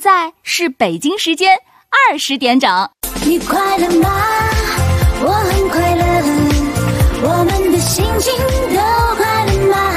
在是北京时间20点整。 你快乐吗？我很快乐，我们的心情都快乐吗？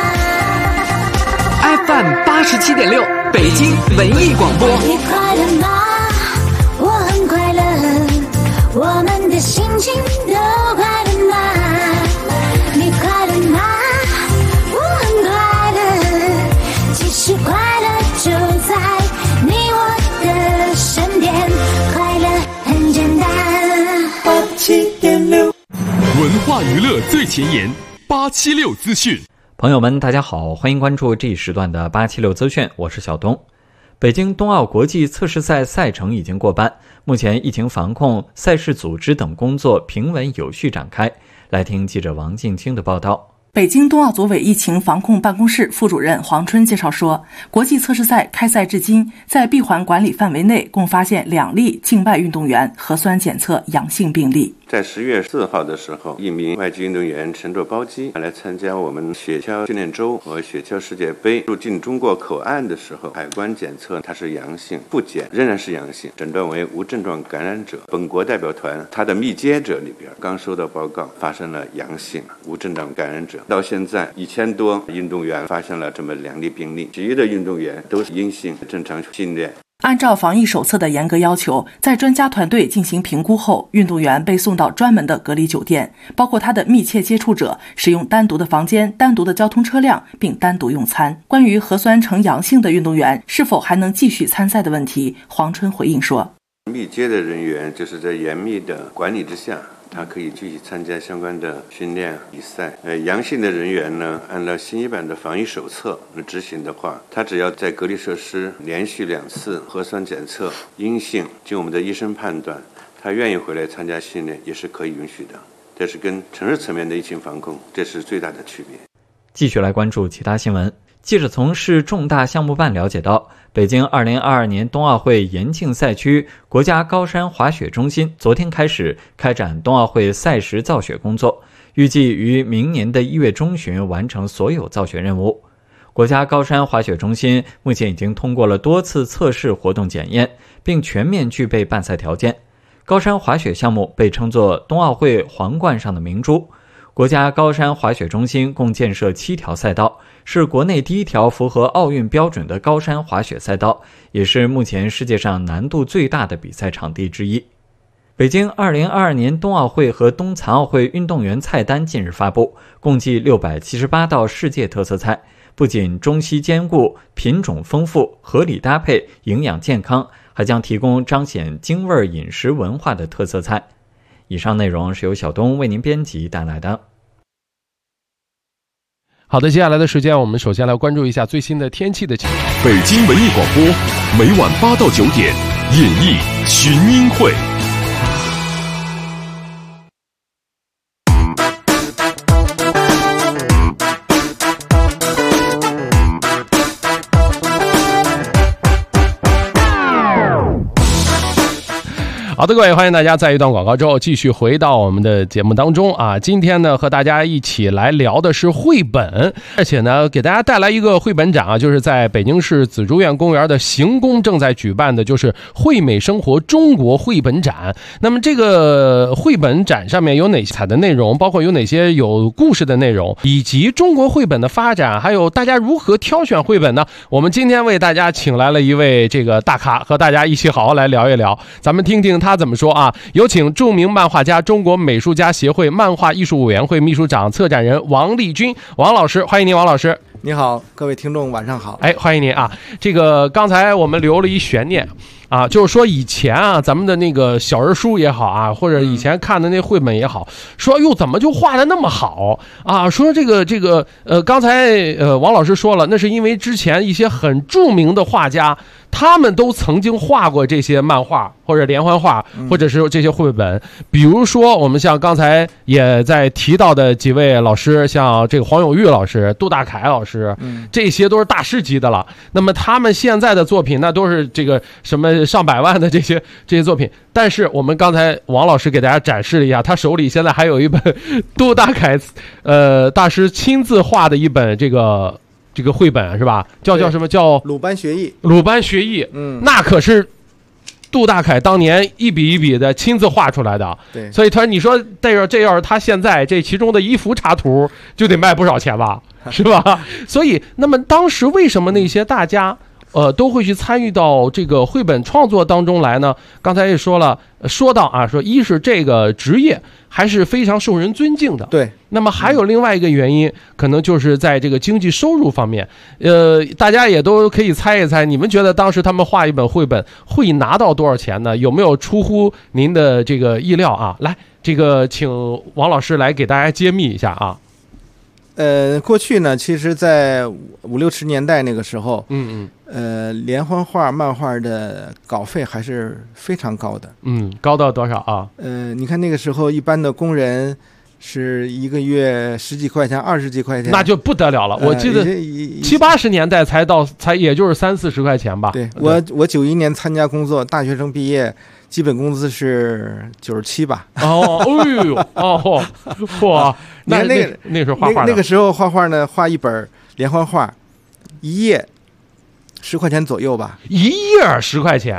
FM 87.6北京文艺广播。 你快乐吗？我很快乐，我们的心情都快乐吗？你快乐吗？我很快乐，其实快乐就在你我的身边，快乐很简单。87.6 文化娱乐最前沿，876资讯。 朋友们大家好，欢迎关注这一时段的876资讯，我是小东。北京冬奥国际测试赛赛程已经过半，目前疫情防控、赛事组织等工作平稳有序展开。来听记者王静清的报道。 北京冬奥组委疫情防控办公室副主任黄春介绍说，国际测试赛开赛至今，在闭环管理范围内共发现2例境外运动员核酸检测阳性病例。 在10月4号的时候，一名外籍运动员乘坐包机来参加我们雪橇训练周和雪橇世界杯，入境中国口岸的时候，海关检测他是阳性，复检仍然是阳性，诊断为无症状感染者。本国代表团他的密接者里边刚收到报告发生了阳性无症状感染者，到现在1000多运动员发现了这么2例病例，其余的运动员都是阴性，正常训练。 按照防疫手册的严格要求，在专家团队进行评估后，运动员被送到专门的隔离酒店，包括他的密切接触者使用单独的房间、单独的交通车辆，并单独用餐。关于核酸呈阳性的运动员是否还能继续参赛的问题，黄春回应说， 密接的人员就是在严密的管理之下，他可以继续参加相关的训练比赛。阳性的人员呢，按照新一版的防疫手册执行的话，他只要在隔离设施连续2次核酸检测阴性，经我们的医生判断，他愿意回来参加训练也是可以允许的。这是跟城市层面的疫情防控，这是最大的区别。 继续来关注其他新闻。记者从市重大项目办了解到，北京2022年冬奥会延庆赛区国家高山滑雪中心昨天开始开展冬奥会赛时造雪工作，预计于明年的1月中旬完成所有造雪任务。国家高山滑雪中心目前已经通过了多次测试活动检验，并全面具备办赛条件。高山滑雪项目被称作冬奥会皇冠上的明珠。国家高山滑雪中心共建设7条赛道，是国内第1条符合奥运标准的高山滑雪赛道，也是目前世界上难度最大的比赛场地之一。北京2022年冬奥会和冬残奥会运动员菜单近日发布，共计678道世界特色菜，不仅中西兼顾、品种丰富、合理搭配、营养健康，还将提供彰显京味饮食文化的特色菜。以上内容是由小东为您编辑带来的。 好的，接下来的时间我们首先来关注一下最新的天气的情况。 北京文艺广播每晚8到9点演艺群英会。 好的，各位，欢迎大家在一段广告之后继续回到我们的节目当中啊。今天呢，和大家一起来聊的是绘本，而且呢，给大家带来一个绘本展啊，就是在北京市紫竹院公园的行宫正在举办的，就是惠美生活中国绘本展。那么这个绘本展上面有哪些的内容，包括有哪些有故事的内容，以及中国绘本的发展，还有大家如何挑选绘本呢？我们今天为大家请来了一位这个大咖，和大家一起好好来聊一聊，咱们听听他怎么说啊？有请著名漫画家、中国美术家协会漫画艺术委员会秘书长、策展人王立军，王老师，欢迎您，王老师。 你好，各位听众，晚上好。 哎，欢迎您啊！这个刚才我们留了一悬念啊，就是说以前啊，咱们的那个小人书也好啊，或者以前看的那绘本也好，说哟怎么就画的那么好啊？说这个刚才王老师说了，那是因为之前一些很著名的画家，他们都曾经画过这些漫画或者连环画，或者是这些绘本。比如说我们像刚才也在提到的几位老师，像这个黄永玉老师、杜大凯老师，这些都是大师级的了。那么他们现在的作品那都是这个什么上百万的这些作品，但是我们刚才王老师给大家展示了一下，他手里现在还有一本杜大凯大师亲自画的一本这个这个绘本是吧？叫什么？叫鲁班学艺。 鲁班学艺，那可是杜大凯当年一笔一笔的亲自画出来的。 对， 所以你说这要是他现在这其中的一幅插图就得卖不少钱吧，是吧？所以那么当时为什么那些大家都会去参与到这个绘本创作当中来呢？刚才也说到啊，说一是这个职业还是非常受人尊敬的， 对。 那么还有另外一个原因，可能就是在这个经济收入方面，大家也都可以猜一猜，你们觉得当时他们画一本绘本会拿到多少钱呢？有没有出乎您的这个意料啊？来，这个请王老师来给大家揭秘一下啊。 过去呢，其实在50、60年代那个时候，连环画、漫画的稿费还是非常高的。 高到多少啊？ 你看那个时候，一般的工人是一个月10几块钱、20几块钱， 那就不得了了。我记得70、80年代才也就是30、40块钱吧。 对，我91年参加工作，大学生毕业。基本工资是97吧？ 哇！那时候画画， 那个时候画画呢，画一本连环画，一页10块钱左右吧。 一页10块钱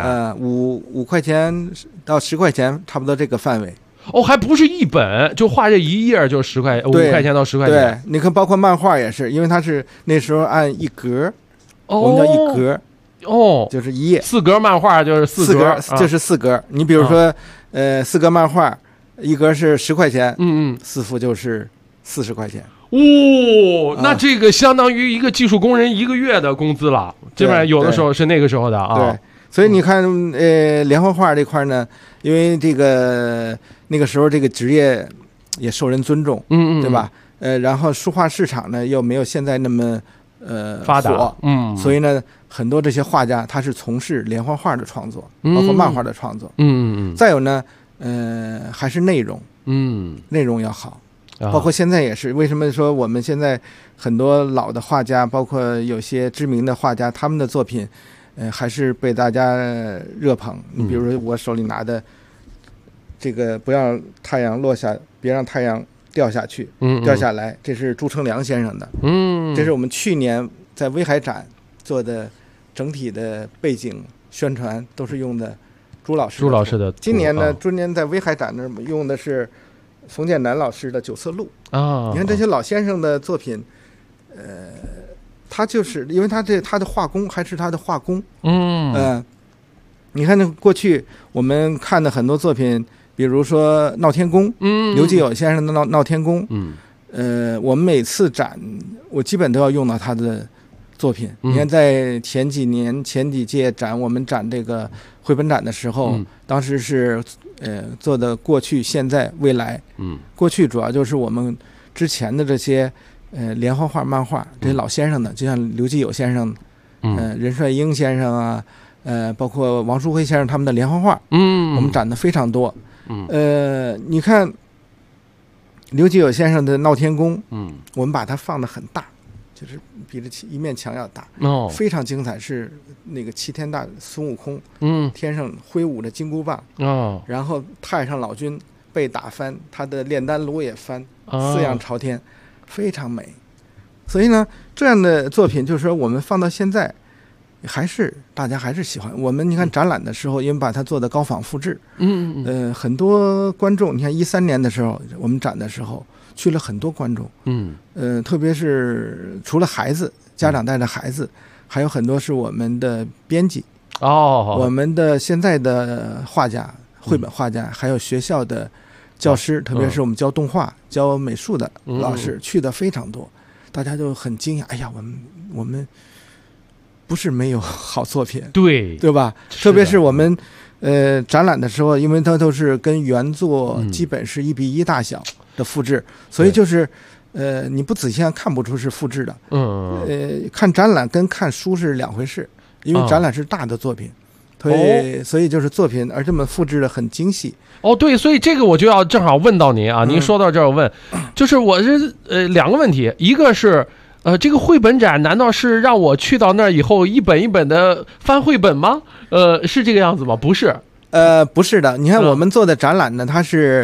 ？5块钱到10块钱，差不多这个范围。 还不是一本，就画这一页就10块，5块钱到10块钱。 对，你看，包括漫画也是，因为它是那时候按一格，我们叫一格。就是一页 ，4格漫画就是4格， 这是4格。你比如说，4格漫画，一格是10块钱，4幅就是40块钱。 那这个相当于一个技术工人1个月的工资了，基本上有的时候是那个时候的啊。 对，所以你看，连环画这块呢，因为这个那个时候这个职业也受人尊重，对吧？然后书画市场呢又没有现在那么发达， 所以呢。很多这些画家他是从事连环画的创作，包括漫画的创作。再有呢，还是内容，内容要好。包括现在也是，为什么说我们现在很多老的画家，包括有些知名的画家，他们的作品，还是被大家热捧。你比如说我手里拿的这个，不让太阳落下，别让太阳掉下去，掉下来，这是朱成良先生的。这是我们去年在威海展做的。整体的背景宣传都是用的朱老师的。今年呢，今年在威海展那儿用的是冯建南老师的9色录啊。你看这些老先生的作品，他就是因为他的画工还是他的画工。你看那过去我们看的很多作品，比如说《闹天宫》，刘继友先生的《闹天宫》，我们每次展，我基本都要用到他的。作品，你看在前几届展，我们展这个绘本展的时候，当时是做的过去、现在、未来。过去主要就是我们之前的这些连环画、漫画这些老先生的，就像刘继友先生，任帅英先生啊，包括王书辉先生他们的连环画，我们展的非常多。你看刘继友先生的《闹天宫》，我们把它放得很大。就是比这一面墙要大，非常精彩，是那个齐天大孙悟空，天上挥舞着金箍棒，然后太上老君被打翻，他的炼丹炉也翻，四样朝天，非常美。所以呢，这样的作品就是说我们放到现在，大家还是喜欢。我们你看展览的时候，因为把它做的高仿复制，很多观众，你看13年的时候，我们展的时候。去了很多观众，特别是除了孩子，家长带着孩子，还有很多是我们的编辑，我们的现在的画家、绘本画家，还有学校的教师，特别是我们教动画、教美术的老师，去的非常多，大家就很惊讶。哎呀，我们不是没有好作品，对吧？特别是我们展览的时候，因为它都是跟原作基本是1比1大小。的复制，所以就是你不仔细看不出是复制的。看展览跟看书是两回事，因为展览是大的作品，所以就是作品而这么复制的很精细。 对，所以这个我就要正好问到您啊，您说到这儿我问，就是我是2个问题，一个是这个绘本展难道是让我去到那儿以后一本一本的翻绘本吗？是这个样子吗？不是， 不是的。你看我们做的展览呢，它是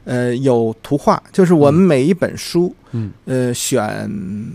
有图画，就是我们每一本书，选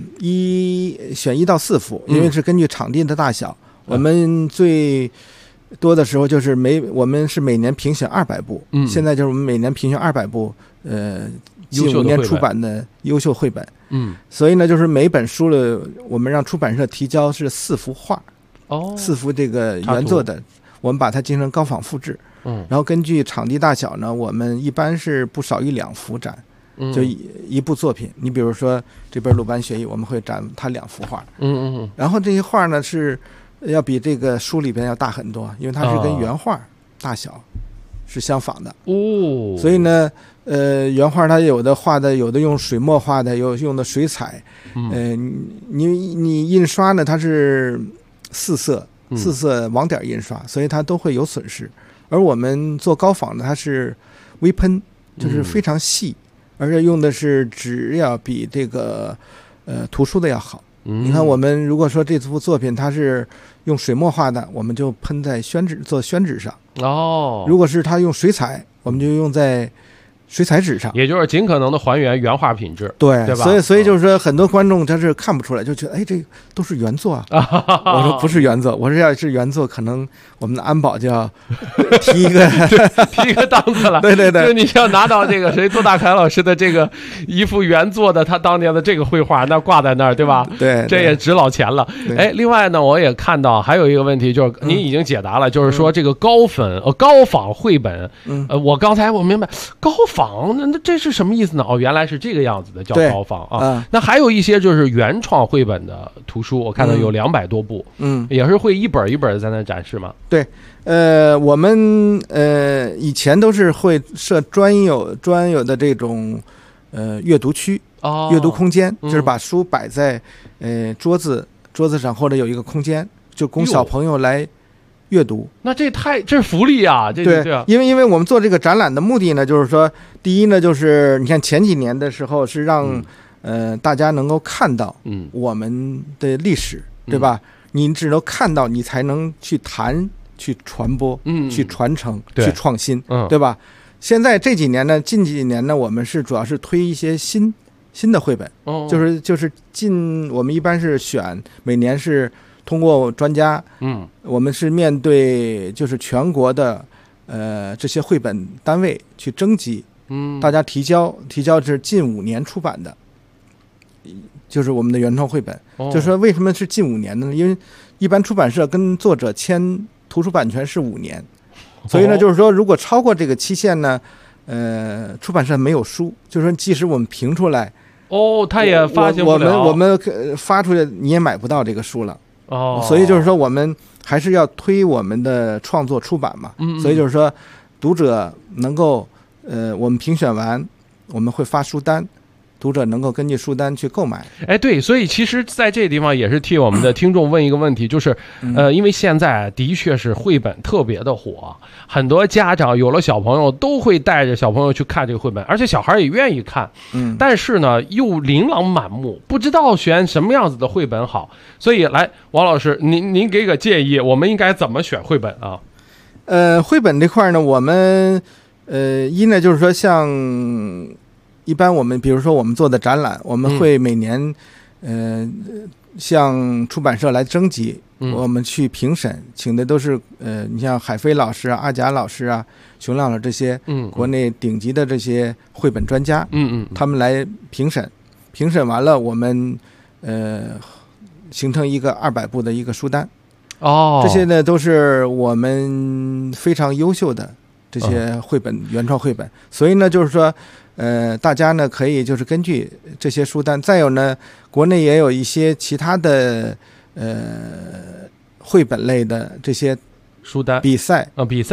1到4幅，因为是根据场地的大小。我们最多的时候就是我们是每年评选200部，现在就是我们每年评选200部，近5年出版的优秀绘本。所以呢，就是每本书了，我们让出版社提交是4幅画，4幅这个原作的，我们把它进行高仿复制。然后根据场地大小呢，我们一般是不少于2幅展，就一部作品。你比如说这本《鲁班学艺》，我们会展它2幅画。然后这些画呢是要比这个书里边要大很多，因为它是跟原画大小是相仿的。所以呢，原画它有的画的，有的用水墨画的，有用的水彩。你印刷呢，它是4色网点印刷，所以它都会有损失。而我们做高仿的，它是微喷，就是非常细，而且用的是纸要比这个图书的要好。你看，我们如果说这幅作品它是用水墨画的，我们就喷在做宣纸上。如果是它用水彩，我们就用在水彩纸上， 也就是尽可能的还原原画品质， 对吧？ 所以就是说，很多观众他是看不出来，就觉得哎，这都是原作啊。我说不是原作，我说要是原作，可能我们的安保就要提一个档次了。 对， 就你要拿到这个周大凯老师的这个一幅原作的他当年的这个绘画，那挂在那儿，对吧？ 对， 这也值老钱了。另外呢，我也看到还有一个问题，就是您已经解答了，就是说这个高仿绘本。我刚才我明白高仿。那这是什么意思呢？原来是这个样子的，叫高仿啊。那还有一些就是原创绘本的图书，我看到有200多部，也是会一本一本在那展示吗？ 对，我们以前都是会设专有的这种阅读区，阅读空间，就是把书摆在桌子上，或者有一个空间，就供小朋友来阅读。 那这是福利啊！对， 因为我们做这个展览的目的呢，就是说，第一呢，就是你看前几年的时候是让大家能够看到我们的历史，对吧？你只能看到，你才能去谈、去传播、去传承、去创新，对吧？现在这几年呢，近几年呢，我们是主要是推一些新的绘本，就是我们一般是每年是通过专家，我们是面对就是全国的这些绘本单位去征集，大家提交是近5年出版的，就是我们的原创绘本。就是说为什么是近5年呢？因为一般出版社跟作者签图书版权是5年，所以呢，就是说如果超过这个期限呢，出版社没有书，就是说即使我们评出来， 他也发行不了， 我们发出来你也买不到这个书了。所以就是说我们还是要推我们的创作出版嘛。所以就是说读者能够我们评选完我们会发书单，读者能够根据书单去购买。 对，所以其实在这个地方也是替我们的听众问一个问题，就是因为现在的确是绘本特别的火，很多家长有了小朋友都会带着小朋友去看这个绘本，而且小孩也愿意看，但是呢又琳琅满目，不知道选什么样子的绘本好。所以来，王老师您给个建议，我们应该怎么选绘本啊？ 绘本这块呢，我们一呢就是说像一般我们比如说我们做的展览，我们会每年向出版社来征集，我们去评审，请的都是你像海飞老师啊、阿贾老师啊、熊亮老师这些国内顶级的这些绘本专家，他们来评审完了，我们形成一个200部的一个书单。这些呢都是我们非常优秀的这些绘本，原创绘本。所以呢就是说大家呢可以就是根据这些书单，再有呢国内也有一些其他的绘本类的这些书单比赛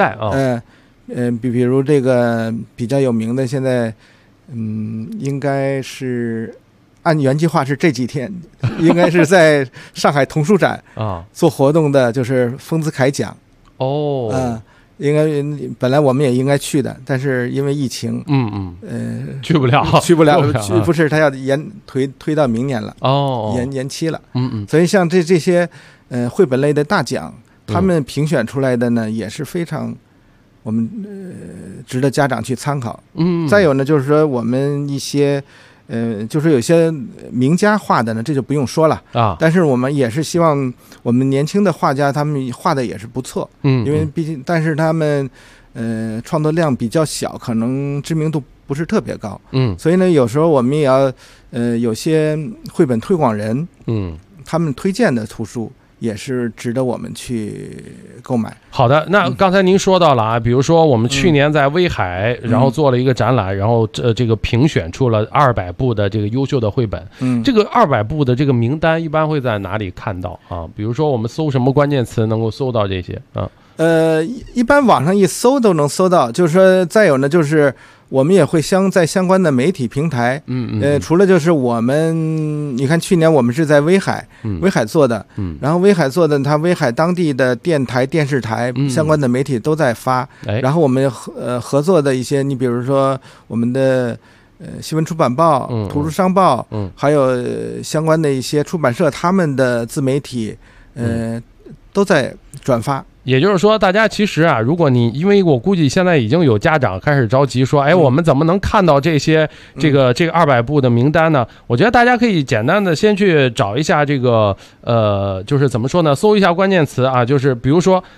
比如这个比较有名的，现在应该是按原计划是这几天应该是在上海童书展做活动的，就是丰子恺奖。应该本来我们也应该去的，但是因为疫情，去不了，不是他要推到明年了，延期了，所以像这些绘本类的大奖，他们评选出来的呢也是非常我们值得家长去参考。再有呢，就是说我们一些就是有些名家画的呢，这就不用说了啊。但是我们也是希望我们年轻的画家，他们画的也是不错，因为毕竟，但是他们创作量比较小，可能知名度不是特别高，所以呢，有时候我们也要有些绘本推广人，他们推荐的图书也是值得我们去购买。 好的，那刚才您说到了啊，比如说我们去年在威海，然后做了一个展览，然后这个评选出了200部的这个优秀的绘本。这个200部的这个名单一般会在哪里看到啊？比如说我们搜什么关键词能够搜到这些啊？ 一般网上一搜都能搜到。就是说，再有呢，就是我们也会在相关的媒体平台，除了就是我们，你看去年我们是在威海做的，然后威海做的，它威海当地的电台、电视台相关的媒体都在发，然后我们合作的一些，你比如说我们的新闻出版报、图书商报，还有相关的一些出版社，他们的自媒体，都在转发。 也就是说，大家其实啊，如果你因为我估计现在已经有家长开始着急说，哎，我们怎么能看到这些这个200部的名单呢？我觉得大家可以简单的先去找一下这个就是怎么说呢？搜一下关键词啊，就是比如说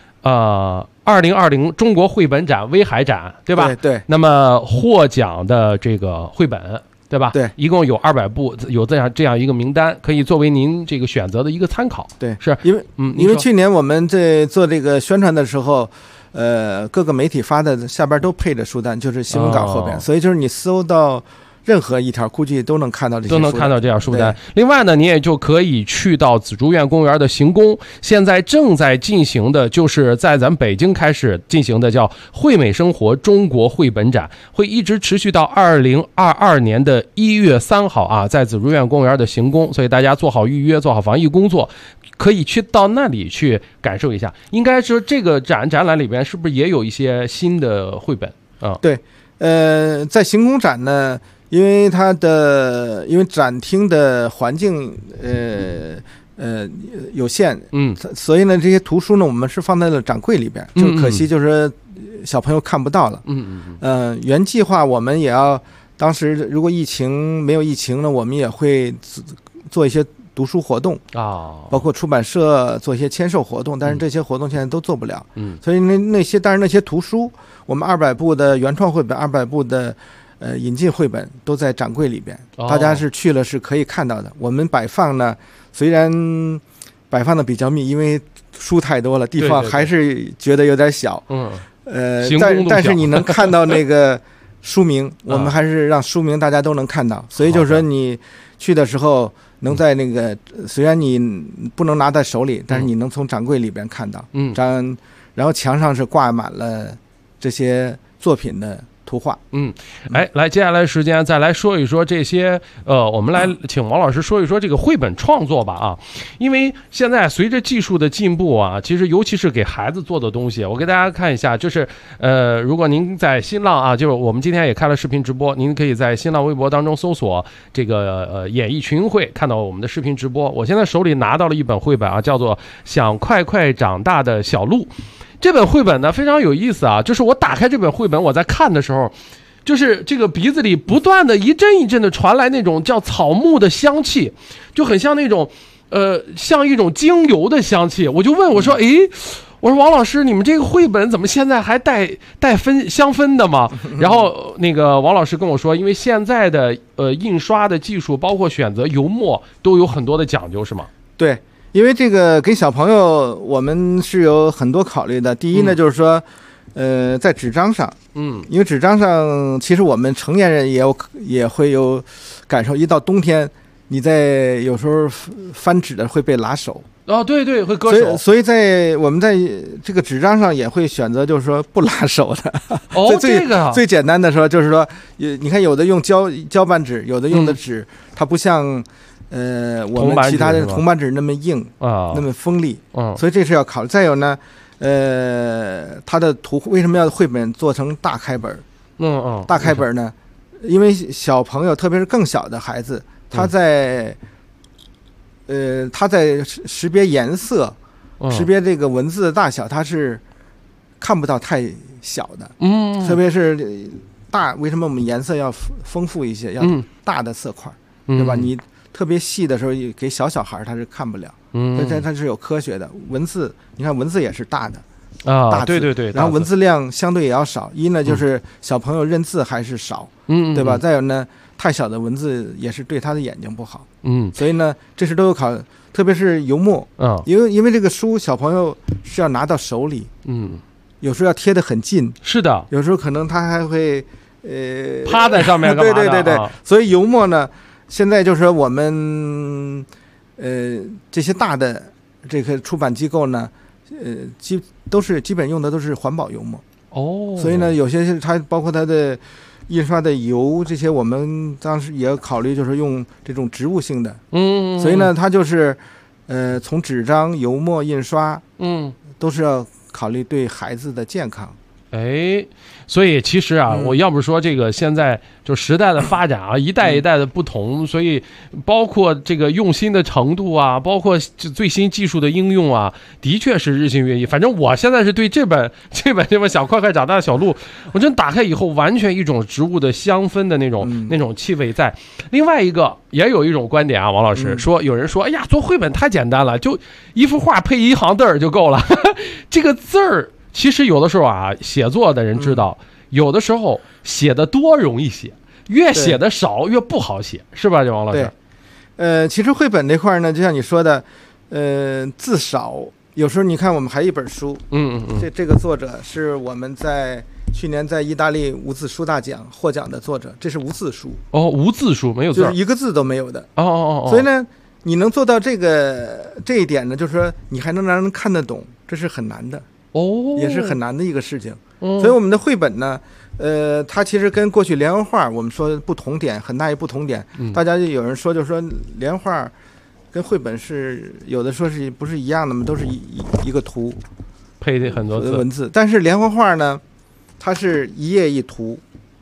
2020中国绘本展威海展，对吧？ 对。 那么获奖的这个绘本，对吧？ 对， 一共有200部，有这样一个名单，可以作为您这个选择的一个参考。 对， 是因为去年我们在做这个宣传的时候，各个媒体发的下边都配着书单，就是新闻稿后边，所以就是你搜到任何一条估计都能看到这些书单， 都能看到这样书单。另外呢，你也就可以去到紫竹院公园的行宫，现在正在进行的就是在咱北京开始进行的叫绘美生活中国绘本展，会一直持续到2022年的1月3号啊，在紫竹院公园的行宫，所以大家做好预约，做好防疫工作，可以去到那里去感受一下。应该是这个展览里边是不是也有一些新的绘本啊？ 对，在行宫展呢，因为展厅的环境有限，所以呢这些图书呢我们是放在了展柜里边，就可惜就是小朋友看不到了。原计划我们也要，当时如果没有疫情呢，我们也会做一些读书活动啊，包括出版社做一些签售活动，但是这些活动现在都做不了。所以但是那些图书，我们200部的原创绘本，200部的引进绘本都在展柜里边，大家是去了是可以看到的。我们摆放呢，虽然摆放的比较密，因为书太多了，地方还是觉得有点小。但是你能看到那个书名，我们还是让书名大家都能看到。所以就是说你去的时候能在那个，虽然你不能拿在手里，但是你能从展柜里边看到。然后墙上是挂满了这些作品的图画。 来，接下来时间再来说一说这些我们来请王老师说一说这个绘本创作吧啊，因为现在随着技术的进步啊，其实尤其是给孩子做的东西，我给大家看一下，就是如果您在新浪啊，就是我们今天也开了视频直播，您可以在新浪微博当中搜索这个演艺群会，看到我们的视频直播。我现在手里拿到了一本绘本啊，叫做《想快快长大的小鹿》。这本绘本呢非常有意思啊，就是我打开这本绘本，我在看的时候，就是这个鼻子里不断的一阵一阵的传来那种叫草木的香气，就很像那种像一种精油的香气。我就问我说，我说王老师，你们这个绘本怎么现在还带香氛的吗？然后那个王老师跟我说，因为现在的印刷的技术，包括选择油墨都有很多的讲究，是吗？ 对。因为这个给小朋友，我们是有很多考虑的。第一呢，就是说，在纸张上，因为纸张上，其实我们成年人也会有感受。一到冬天，你在有时候翻纸的会被拉手。 对，会割手。 所以我们在这个纸张上也会选择，就是说不拉手的。 这个最简单的说，就是说，你看有的用胶板纸，有的用的纸，它不像。我们其他的铜板纸那么硬那么锋利，所以这是要考虑。再有呢，它的图为什么要绘本做成大开本？大开本呢，因为小朋友，特别是更小的孩子，他在识别颜色，识别这个文字的大小，他是看不到太小的，特别是大，为什么我们颜色要丰富一些，要大的色块，对吧？你特别细的时候给小孩他是看不了，它是有科学的。文字，你看文字也是大的大字，对，然后文字量相对也要少，一呢就是小朋友认字还是少，对吧？再有呢，太小的文字也是对他的眼睛不好，所以呢这是都有考，特别是油墨，因为这个书小朋友是要拿到手里，有时候要贴得很近， 是的， 有时候可能他还会趴在上面干嘛的？ 对，所以油墨呢，现在就是我们这些大的这个出版机构呢，基本用的都是环保油墨，所以呢，有些它包括它的印刷的油这些，我们当时也要考虑，就是用这种植物性的，所以呢，它就是从纸张、油墨、印刷，都是要考虑对孩子的健康。 所以其实啊，我要不说这个现在就时代的发展啊，一代一代的不同，所以包括这个用心的程度啊，包括最新技术的应用啊，的确是日新月异。反正我现在是对这本小快快长大的小鹿，我真打开以后，完全一种植物的香氛的那种气味在。另外一个也有一种观点啊，王老师说，有人说，哎呀，做绘本太简单了，就一幅画配一行字儿就够了。这个字儿。其实有的时候啊，写作的人知道，有的时候写的多容易写，越写的少越不好写，是吧，这王老师？ 对，其实绘本这块呢，就像你说的，字少，有时候你看我们还一本书，这个作者是我们去年在意大利无字书大奖获奖的作者，这是无字书。 无字书没有字， 就是一个字都没有的。所以呢，你能做到这一点呢，就是说你还能让人看得懂，这是很难的。也是很难的一个事情，所以我们的绘本呢，它其实跟过去连环画我们说不同点，很大一不同点，大家就有人说，就是说连环画跟绘本是有的说是不是一样的嘛，都是一个图配的很多字文字，但是连环画呢，它是一页一图，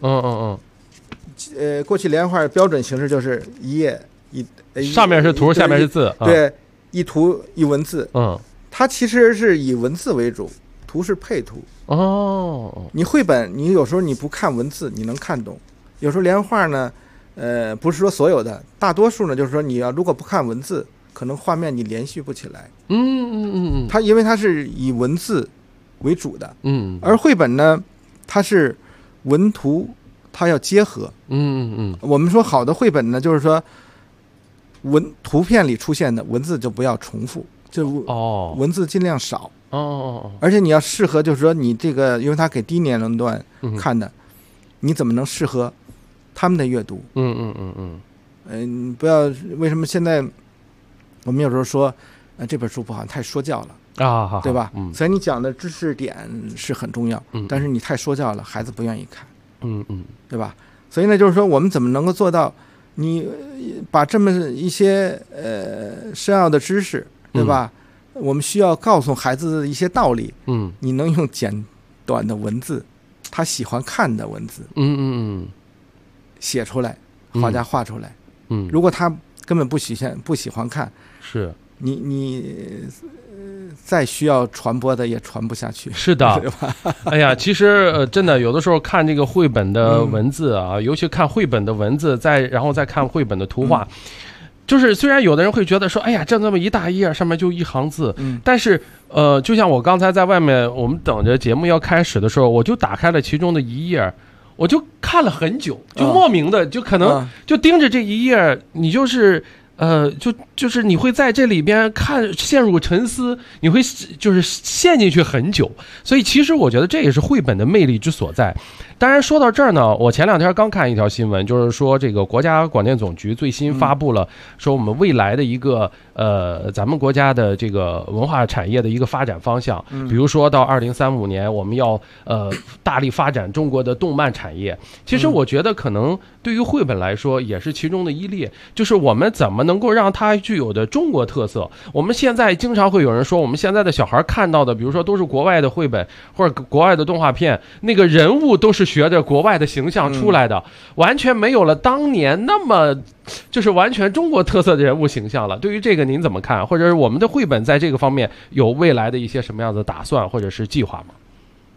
过去连环画标准形式就是一页上面是图，下面是字， 对，一图一文字，它其实是以文字为主，图是配图。你绘本，你有时候你不看文字，你能看懂；有时候连环画呢，不是说所有的，大多数呢，就是说你要如果不看文字，可能画面你连续不起来。它因为它是以文字为主的，而绘本呢，它是文图，它要结合。我们说好的绘本呢，就是说图片里出现的文字就不要重复。就文字尽量少而且你要适合，就是说你这个，因为他给低年龄段看的，你怎么能适合他们的阅读？不要为什么现在我们有时候说，这本书不好，太说教了对吧？所以你讲的知识点是很重要，但是你太说教了，孩子不愿意看，对吧？所以呢，就是说我们怎么能够做到，你把这么一些深奥的知识。对吧？我们需要告诉孩子的一些道理，你能用简短的文字，他喜欢看的文字，写出来，画家画出来，如果他根本不喜欢看， 是你再需要传播的也传不下去， 是的， 对吧？ 哎呀，其实真的有的时候看这个绘本的文字啊，尤其看绘本的文字，然后再看绘本的图画。就是虽然有的人会觉得说，哎呀，这么一大页上面就一行字，但是就像我刚才在外面，我们等着节目要开始的时候，我就打开了其中的一页，我就看了很久，就莫名的就可能就盯着这一页，你就是就是你会在这里边陷入沉思，你会就是陷进去很久，所以其实我觉得这也是绘本的魅力之所在。当然说到这儿呢，我前2天刚看一条新闻，就是说这个国家广电总局最新发布了说我们未来的一个咱们国家的这个文化产业的一个发展方向，比如说到2035年我们要大力发展中国的动漫产业。其实我觉得可能对于绘本来说也是其中的一列，就是我们怎么能够让它具有的中国特色。我们现在经常会有人说，我们现在的小孩看到的比如说都是国外的绘本或者国外的动画片，那个人物都是学着国外的形象出来的，完全没有了当年那么就是完全中国特色的人物形象了。对于这个您怎么看？或者是我们的绘本在这个方面有未来的一些什么样的打算或者是计划吗？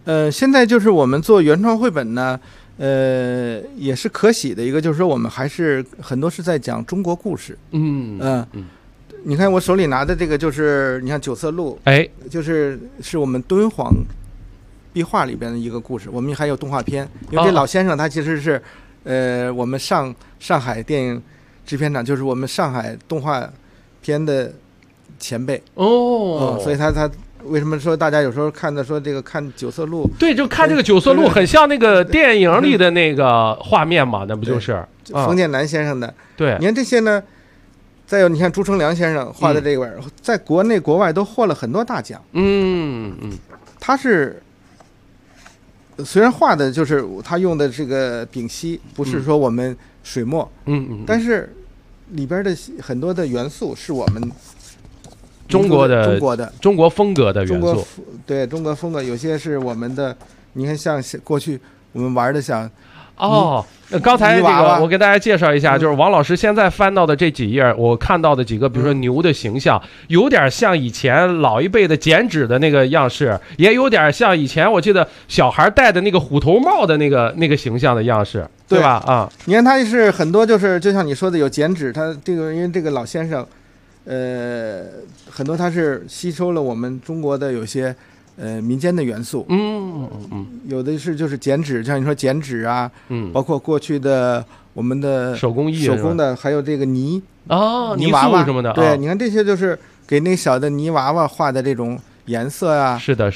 现在就是我们做原创绘本呢，也是可喜的一个，就是说我们还是很多是在讲中国故事。你看我手里拿的这个就是你看九色鹿，就是我们敦煌壁画里边的一个故事。我们还有动画片，因为这老先生他其实是我们上海电影制片厂，就是我们上海动画片的前辈所以他为什么说大家有时候看的说这个看九色鹿？ 对，就看这个九色鹿很像那个电影里的那个画面嘛，那不就是冯建南先生的？ 对， 你看这些呢。再有，你看朱成良先生画的这个，在国内国外都获了很多大奖。他是虽然画的就是他用的这个丙烯，不是说我们水墨，但是里边的很多的元素是我们中国风格的元素。 对，中国风格有些是我们的，你看像过去我们玩的像。 刚才这个我给大家介绍一下，就是王老师现在翻到的这几页，我看到的几个，比如说牛的形象，有点像以前老一辈的剪纸的那个样式，也有点像以前我记得小孩戴的那个虎头帽的那个形象的样式，对吧？ 你看他是很多就是就像你说的有剪纸，他这个因为这个老先生，很多他是吸收了我们中国的有些。民间的元素，有的是就是剪纸，像你说剪纸啊，包括过去的我们的手工的，还有这个泥娃娃什么的， 对，你看这些就是给那小的泥娃娃画的这种颜色啊， 是的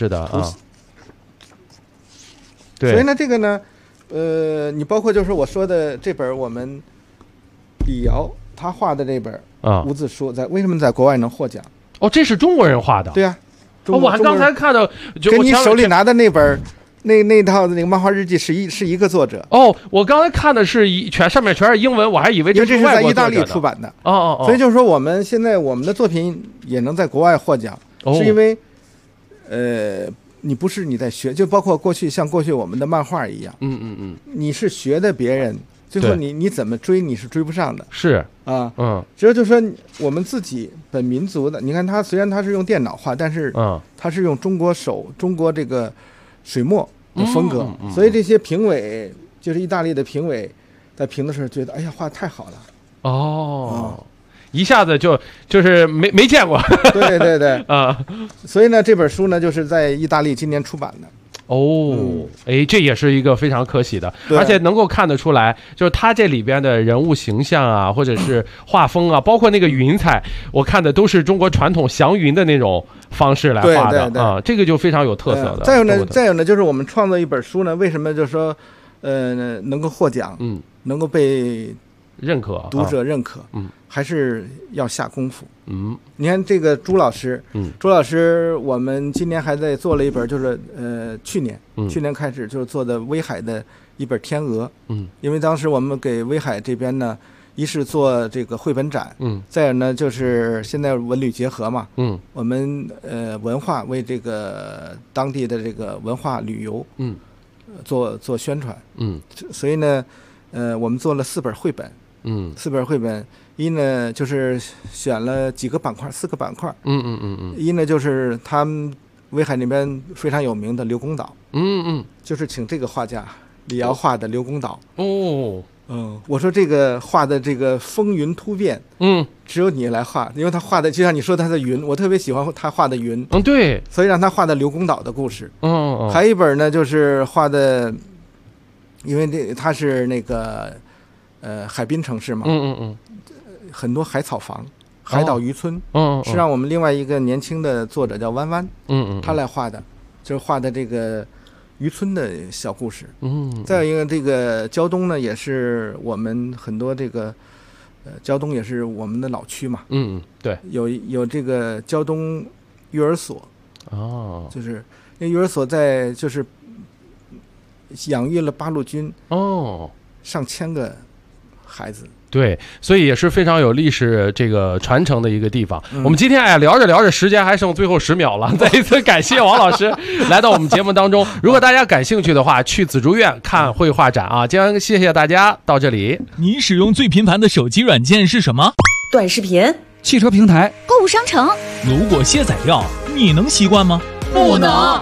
对， 所以呢，这个呢，你包括就是我说的这本我们李瑶他画的这本无字书，为什么在国外能获奖？ 这是中国人画的， 对呀。 我还刚才看到， 跟你手里拿的那本那套那个漫画日记是一个作者。 我刚才看的是上面全是英文，我还以为这是在意大利出版的。所以就是说我们现在我们的作品也能在国外获奖，是因为你不是你在学，就包括过去我们的漫画一样，你是学的别人。最后你怎么追你是追不上的， 是只有就是说我们自己本民族的，你看他虽然他是用电脑画，但是他是用中国这个水墨的风格，所以这些评委就是意大利的评委在评的时候觉得哎呀画太好了一下子就是没见过对所以呢这本书呢就是在意大利今年出版的。 这也是一个非常可喜的，而且能够看得出来，就是他这里边的人物形象啊，或者是画风啊，包括那个云彩，我看的都是中国传统祥云的那种方式来画的这个就非常有特色的。 再有呢，就是我们创作一本书呢，为什么就是说能够获奖，能够被认可， 读者认可，还是要下功夫。你看这个朱老师，我们今年还在做了一本，就是去年开始就是做的威海的一本《天鹅》。因为当时我们给威海这边呢，一是做这个绘本展，再有呢就是现在文旅结合嘛，我们文化为这个当地的这个文化旅游，做宣传，所以呢，我们做了4本绘本。4本绘本，一呢就是选了4个板块，一呢就是他们威海那边非常有名的刘公岛，就是请这个画家李瑶画的刘公岛。我说这个画的这个风云突变，只有你来画，因为他画的就像你说他的云，我特别喜欢他画的云， 对， 所以让他画的刘公岛的故事。还有一本呢就是画的，因为他是那个。海滨城市嘛，很多海草房、海岛渔村，是让我们另外一个年轻的作者叫弯弯，他来画的，就是画的这个渔村的小故事。再有一个这个胶东呢，也是我们很多这个胶东也是我们的老区嘛， 对， 有这个胶东育儿所，就是那育儿所在就是养育了八路军上千个孩子， 对，所以也是非常有历史这个传承的一个地方。我们今天聊着时间还剩最后10秒了，再一次感谢王老师来到我们节目当中。如果大家感兴趣的话，去紫竹院看绘画展啊。今天谢谢大家，到这里。 你使用最频繁的手机软件是什么？ 短视频、 汽车平台、 购物商城。 如果卸载掉，你能习惯吗？ 不能。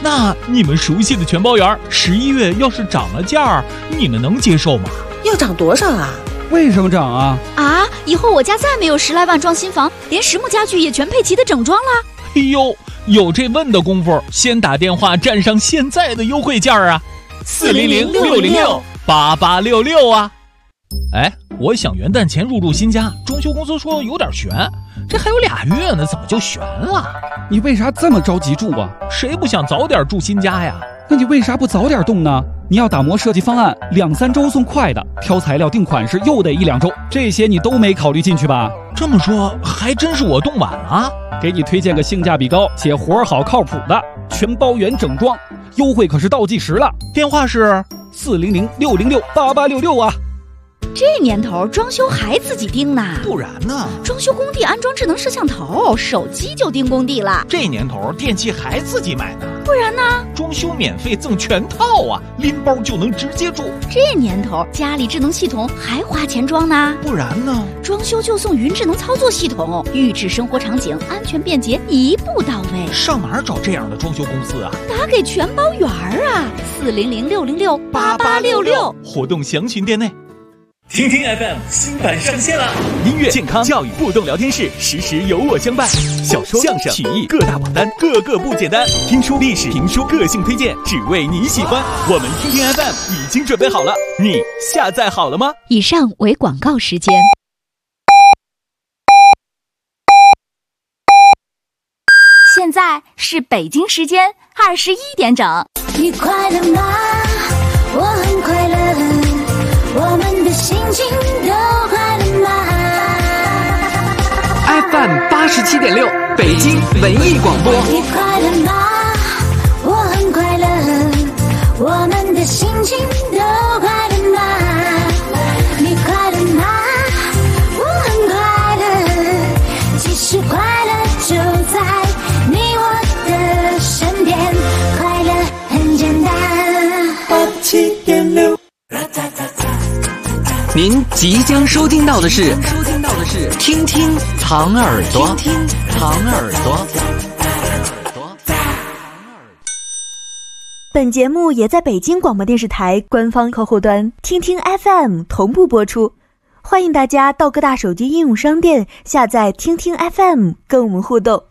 那你们熟悉的全包园11月要是涨了价，你们能接受吗？ 要涨多少啊？ 为什么涨啊？ 啊，以后我家再没有10来万装新房，连实木家具也全配齐的整装了。 哎呦，有这问的功夫，先打电话占上现在的优惠价啊！400-606-8866啊！哎，我想元旦前入住新家，装修公司说有点悬，这还有2月呢，怎么就悬了？ 你为啥这么着急住啊？ 谁不想早点住新家呀？ 那你为啥不早点动呢？你要打磨设计方案，2、3周送快的，挑材料定款式又得1、2周，这些你都没考虑进去吧？ 这么说还真是我动晚了。 给你推荐个性价比高且活好靠谱的全包园整装，优惠可是倒计时了。 电话是 400-606-8866啊。 这年头装修还自己盯呢？ 不然呢？ 装修工地安装智能摄像头，手机就盯工地了。 这年头电器还自己买呢？ 不然呢？ 装修免费赠全套啊，拎包就能直接住。 这年头家里智能系统还花钱装呢？ 不然呢？ 装修就送云智能操作系统，预制生活场景，安全便捷，一步到位。 上哪儿找这样的装修公司啊？ 打给全包园啊，400-606-8866， 活动详询店内。 听听 FM 新版上线了，音乐、健康、教育、互动聊天室，时时有我相伴。小说、相声、曲艺各大榜单，个个不简单。听书、历史、评书、个性推荐，只为你喜欢。我们听听 FM 已经准备好了，你下载好了吗？ 以上为广告时间。现在是北京时间21点整。 你快乐吗？我很快乐。我们的心情都快乐吗 ？FM 87.6，北京文艺广播。 你快乐吗？我很快乐。我们的心情都快乐吗？你快乐吗？我很快乐。其实快乐就在你我的身边，快乐很简单。87.6。 您即将收听到的是听听糖耳朵，听听糖耳朵。 本节目也在北京广播电视台官方客户端听听 FM 同步播出，欢迎大家到各大手机应用商店下载听听 FM 跟我们互动。